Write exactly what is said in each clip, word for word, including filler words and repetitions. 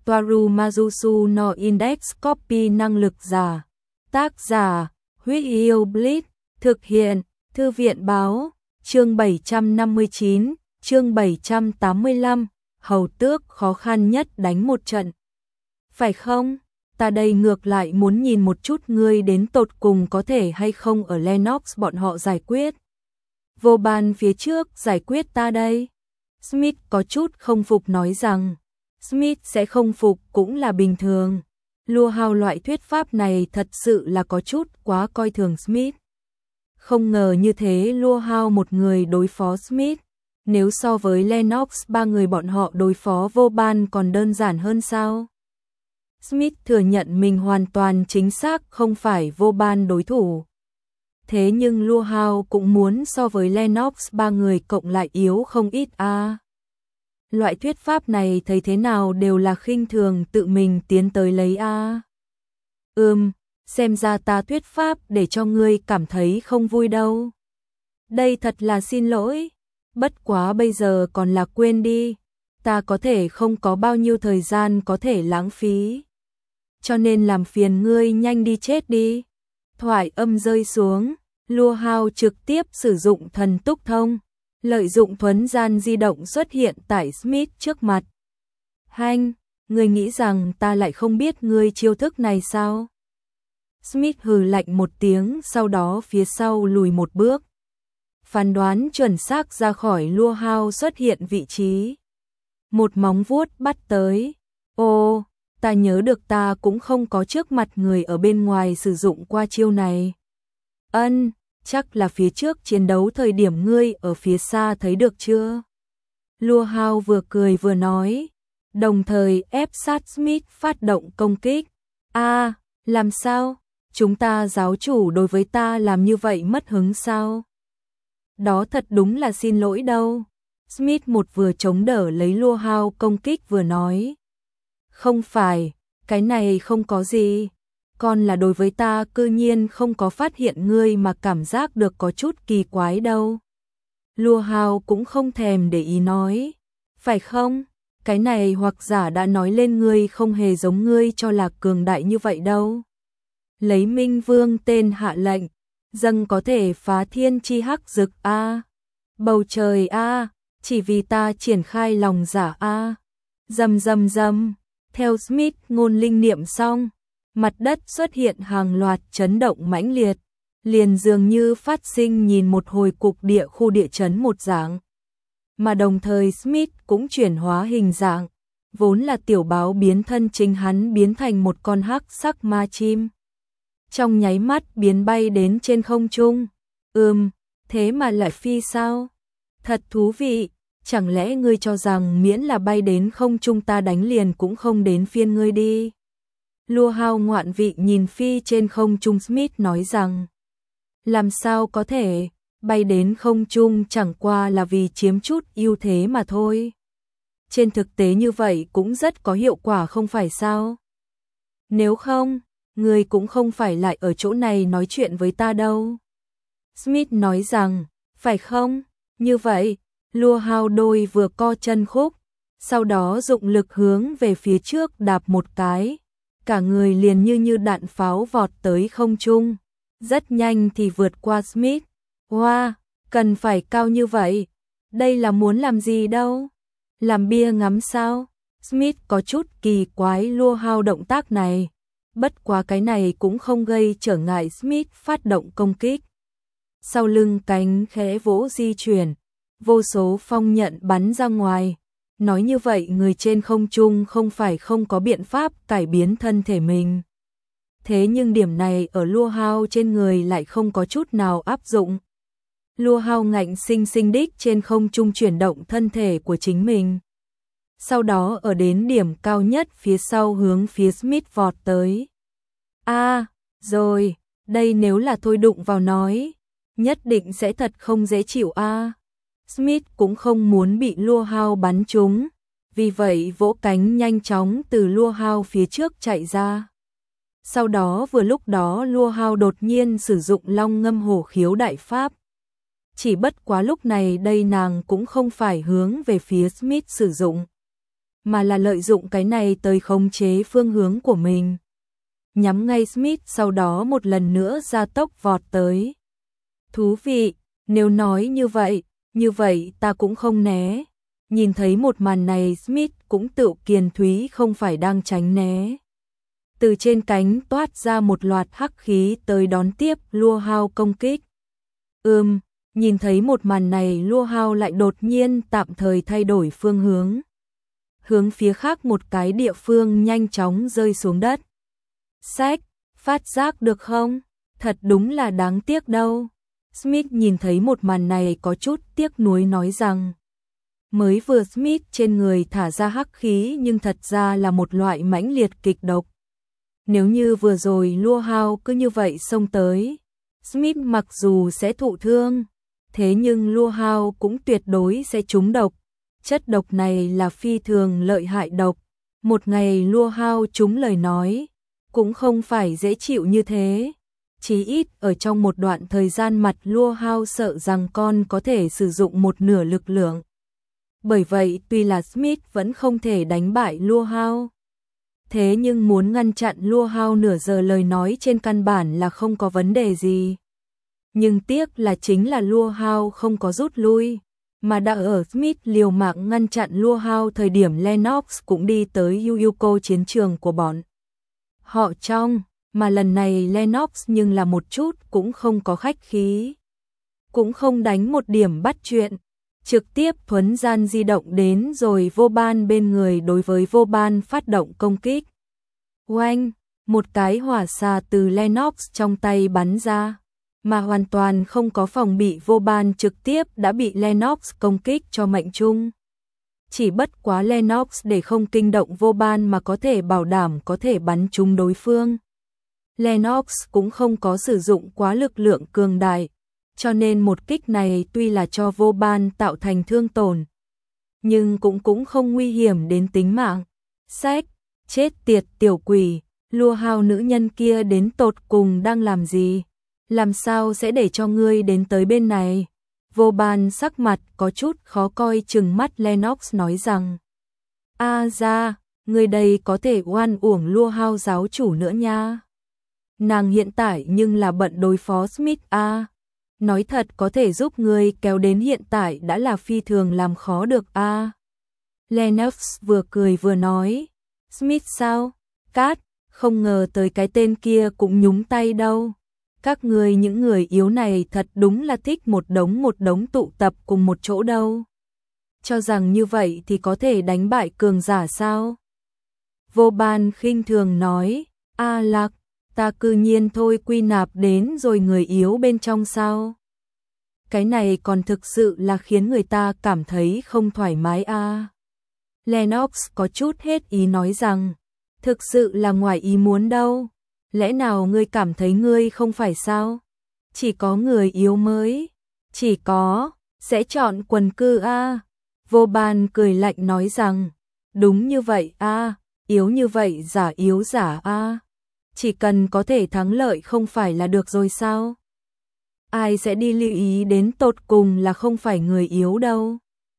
Toaru Majusu no Index Copy năng lực giả. Tác giả, Huyết Yêu Blitz, thực hiện, Thư viện báo, chương bảy trăm năm mươi chín, chương bảy trăm tám mươi lăm, hầu tước khó khăn nhất đánh một trận. Phải không? Ta đây ngược lại muốn nhìn một chút ngươi đến tột cùng có thể hay không ở Lennox bọn họ giải quyết. Vô Ban phía trước giải quyết ta đây. Smith có chút không phục nói rằng, Smith sẽ không phục cũng là bình thường. Lua Hao loại thuyết pháp này thật sự là có chút quá coi thường Smith. Không ngờ như thế Lua Hao một người đối phó Smith, nếu so với Lennox ba người bọn họ đối phó Vô Ban còn đơn giản hơn sao? Smith thừa nhận mình hoàn toàn chính xác không phải Vô Ban đối thủ. Thế nhưng Lua Hao cũng muốn so với Lennox ba người cộng lại yếu không ít a. À. Loại thuyết pháp này thấy thế nào đều là khinh thường tự mình tiến tới lấy a. À. Ừm, xem ra ta thuyết pháp để cho ngươi cảm thấy không vui đâu. Đây thật là xin lỗi, bất quá bây giờ còn là quên đi, ta có thể không có bao nhiêu thời gian có thể lãng phí. Cho nên làm phiền ngươi nhanh đi chết đi. Thoại âm rơi xuống, Lua Hao trực tiếp sử dụng thần túc thông, lợi dụng thuấn gian di động xuất hiện tại Smith trước mặt. Hanh, ngươi nghĩ rằng ta lại không biết ngươi chiêu thức này sao? Smith hừ lạnh một tiếng, sau đó phía sau lùi một bước. Phán đoán chuẩn xác ra khỏi Lua Hao xuất hiện vị trí. Một móng vuốt bắt tới. Ô, ta nhớ được ta cũng không có trước mặt người ở bên ngoài sử dụng qua chiêu này. Ân, chắc là phía trước chiến đấu thời điểm ngươi ở phía xa thấy được chưa? Lua Hao vừa cười vừa nói, đồng thời ép sát Smith phát động công kích. A, à, làm sao? Chúng ta giáo chủ đối với ta làm như vậy mất hứng sao? Đó thật đúng là xin lỗi đâu. Smith một vừa chống đỡ lấy Lua Hao công kích vừa nói. Không phải, cái này không có gì. Còn là đối với ta cư nhiên không có phát hiện ngươi mà cảm giác được có chút kỳ quái đâu. Lua Hao cũng không thèm để ý nói. Phải không? Cái này hoặc giả đã nói lên ngươi không hề giống ngươi cho là cường đại như vậy đâu. Lấy Minh Vương tên hạ lệnh, dâng có thể phá thiên chi hắc dực a. Bầu trời a, chỉ vì ta triển khai lòng giả a. Rầm rầm rầm, theo Smith ngôn linh niệm xong, mặt đất xuất hiện hàng loạt chấn động mãnh liệt, liền dường như phát sinh nhìn một hồi cục địa khu địa chấn một dạng. Mà đồng thời Smith cũng chuyển hóa hình dạng, vốn là tiểu báo biến thân chính hắn biến thành một con hắc sắc ma chim. Trong nháy mắt biến bay đến trên không trung. Ừm, thế mà lại phi sao? Thật thú vị, chẳng lẽ ngươi cho rằng miễn là bay đến không trung ta đánh liền cũng không đến phiên ngươi đi? Lua Hao ngoạn vị nhìn phi trên không trung Smith nói rằng, làm sao có thể, bay đến không trung chẳng qua là vì chiếm chút ưu thế mà thôi. Trên thực tế như vậy cũng rất có hiệu quả không phải sao? Nếu không, ngươi cũng không phải lại ở chỗ này nói chuyện với ta đâu. Smith nói rằng, phải không? Như vậy, Lua Hao đôi vừa co chân khúc, sau đó dụng lực hướng về phía trước đạp một cái, cả người liền như như đạn pháo vọt tới không trung, rất nhanh thì vượt qua Smith. Wow, cần phải cao như vậy, đây là muốn làm gì đâu? Làm bia ngắm sao? Smith có chút kỳ quái Lua Hao động tác này, bất quá cái này cũng không gây trở ngại Smith phát động công kích. Sau lưng cánh khẽ vỗ di chuyển, vô số phong nhận bắn ra ngoài. Nói như vậy người trên không trung không phải không có biện pháp cải biến thân thể mình. Thế nhưng điểm này ở Lua Hao trên người lại không có chút nào áp dụng. Lua Hao ngạnh sinh sinh đích trên không trung chuyển động thân thể của chính mình. Sau đó ở đến điểm cao nhất phía sau hướng phía Smith vọt tới. A, à, rồi, đây nếu là thôi đụng vào nói, nhất định sẽ thật không dễ chịu a. À. Smith cũng không muốn bị Lua Hao bắn trúng, vì vậy vỗ cánh nhanh chóng từ Lua Hao phía trước chạy ra. Sau đó vừa lúc đó Lua Hao đột nhiên sử dụng Long Ngâm Hổ Khiếu đại pháp. Chỉ bất quá lúc này đây nàng cũng không phải hướng về phía Smith sử dụng, mà là lợi dụng cái này tới khống chế phương hướng của mình. Nhắm ngay Smith, sau đó một lần nữa ra tốc vọt tới. Thú vị, nếu nói như vậy, như vậy ta cũng không né. Nhìn thấy một màn này, Smith cũng tự kiền thúy không phải đang tránh né. Từ trên cánh toát ra một loạt hắc khí tới đón tiếp Lua Hao công kích. Ừm, nhìn thấy một màn này, Lua Hao lại đột nhiên tạm thời thay đổi phương hướng. Hướng phía khác một cái địa phương nhanh chóng rơi xuống đất. Sách, phát giác được không? Thật đúng là đáng tiếc đâu. Smith nhìn thấy một màn này có chút tiếc nuối nói rằng, mới vừa Smith trên người thả ra hắc khí nhưng thật ra là một loại mãnh liệt kịch độc. Nếu như vừa rồi Lua Hao cứ như vậy xông tới, Smith mặc dù sẽ thụ thương, thế nhưng Lua Hao cũng tuyệt đối sẽ trúng độc. Chất độc này là phi thường lợi hại độc. Một ngày Lua Hao trúng lời nói, cũng không phải dễ chịu như thế. Chí ít ở trong một đoạn thời gian mặt Lua Hao sợ rằng con có thể sử dụng một nửa lực lượng. Bởi vậy tuy là Smith vẫn không thể đánh bại Lua Hao. Thế nhưng muốn ngăn chặn Lua Hao nửa giờ lời nói trên căn bản là không có vấn đề gì. Nhưng tiếc là chính là Lua Hao không có rút lui, mà đã ở Smith liều mạng ngăn chặn Lua Hao thời điểm Lennox cũng đi tới Yuyuko chiến trường của bọn họ trong, mà lần này Lennox nhưng là một chút cũng không có khách khí. Cũng không đánh một điểm bắt chuyện, trực tiếp thuấn gian di động đến rồi vô ban bên người đối với vô ban phát động công kích. Oanh, một cái hỏa xà từ Lennox trong tay bắn ra, mà hoàn toàn không có phòng bị, vô ban trực tiếp đã bị Lennox công kích cho mệnh trung. Chỉ bất quá Lennox để không kinh động vô ban mà có thể bảo đảm có thể bắn trúng đối phương. Lennox cũng không có sử dụng quá lực lượng cường đại, cho nên một kích này tuy là cho vô ban tạo thành thương tổn, nhưng cũng cũng không nguy hiểm đến tính mạng. Sách, chết tiệt tiểu quỷ, Lua Hao nữ nhân kia đến tột cùng đang làm gì? Làm sao sẽ để cho ngươi đến tới bên này? Vô ban sắc mặt có chút khó coi trừng mắt Lennox nói rằng, a ra, ngươi đây có thể oan uổng Lua Hao giáo chủ nữa nha. Nàng hiện tại nhưng là bận đối phó Smith a. À. Nói thật có thể giúp ngươi kéo đến hiện tại đã là phi thường làm khó được a. À. Lennox vừa cười vừa nói, Smith sao? Cát, không ngờ tới cái tên kia cũng nhúng tay đâu. Các ngươi những người yếu này thật đúng là thích một đống một đống tụ tập cùng một chỗ đâu. Cho rằng như vậy thì có thể đánh bại cường giả sao? Vô ban khinh thường nói, a Lạc, ta cư nhiên thôi quy nạp đến rồi người yếu bên trong sao? Cái này còn thực sự là khiến người ta cảm thấy không thoải mái a. À. Lennox có chút hết ý nói rằng, thực sự là ngoài ý muốn đâu. Lẽ nào ngươi cảm thấy ngươi không phải sao? Chỉ có người yếu mới, chỉ có, sẽ chọn quần cư a. À. Vô ban cười lạnh nói rằng, đúng như vậy a, à, yếu như vậy giả yếu giả a. À. Chỉ cần có thể thắng lợi không phải là được rồi sao? Ai sẽ đi lưu ý đến tột cùng là không phải người yếu đâu.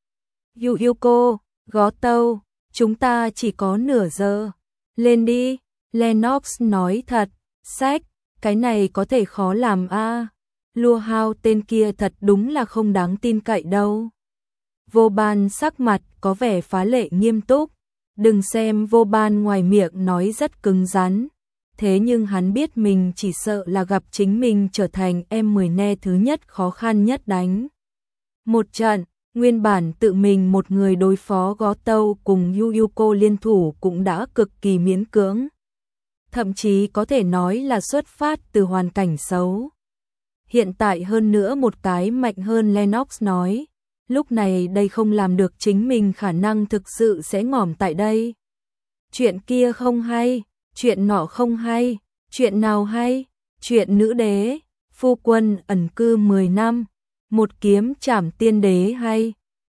Yuyuko, Gó Tâu, chúng ta chỉ có nửa giờ. Lên đi, Lennox nói thật, sách, cái này có thể khó làm a. À. Lua Hao tên kia thật đúng là không đáng tin cậy đâu. Vô ban sắc mặt có vẻ phá lệ nghiêm túc. Đừng xem vô ban ngoài miệng nói rất cứng rắn. Thế nhưng hắn biết mình chỉ sợ là gặp chính mình trở thành em mười ne thứ nhất khó khăn nhất đánh. Một trận, nguyên bản tự mình một người đối phó Gó Tâu cùng Yuyuko liên thủ cũng đã cực kỳ miễn cưỡng. Thậm chí có thể nói là xuất phát từ hoàn cảnh xấu. Hiện tại hơn nữa một cái mạnh hơn Lennox nói, lúc này đây không làm được chính mình khả năng thực sự sẽ ngỏm tại đây. Chuyện kia không hay. Chuyện nọ không hay, chuyện nào hay, chuyện nữ đế, phu quân ẩn cư mười năm, một kiếm trảm tiên đế hay.